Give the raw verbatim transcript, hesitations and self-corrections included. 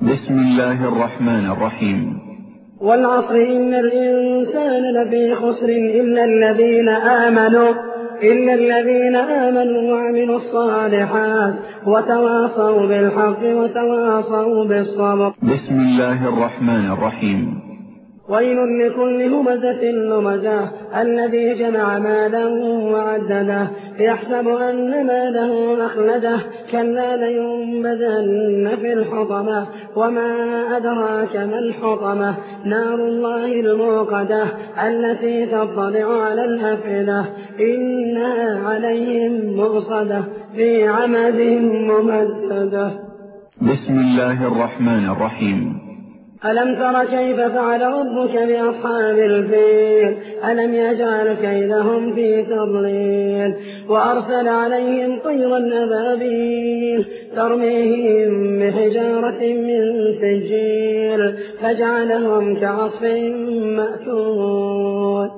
بسم الله الرحمن الرحيم. والعصر إن الإنسان لفي خسر إلا الذين آمنوا إلا الذين آمنوا وعملوا الصالحات وتواصوا بالحق وتواصوا بالصبر. بسم الله الرحمن الرحيم. ويل لكل همزة لمزة الذي جمع مالا وعدده يحسب أن ماله أخلده كلا لينبذن في الحطمة وما أدراك ما الحطمة نار الله الموقدة التي تطلع على الأفئدة إنها عليهم مؤصدة في عمد ممددة. بسم الله الرحمن الرحيم. ألم تر كيف فعل ربك بأصحاب الفيل ألم يجعل كيدهم في تضليل وأرسل عليهم طيرا أبابيل ترميهم بحجارة من سجيل فجعلهم كعصف مأكول.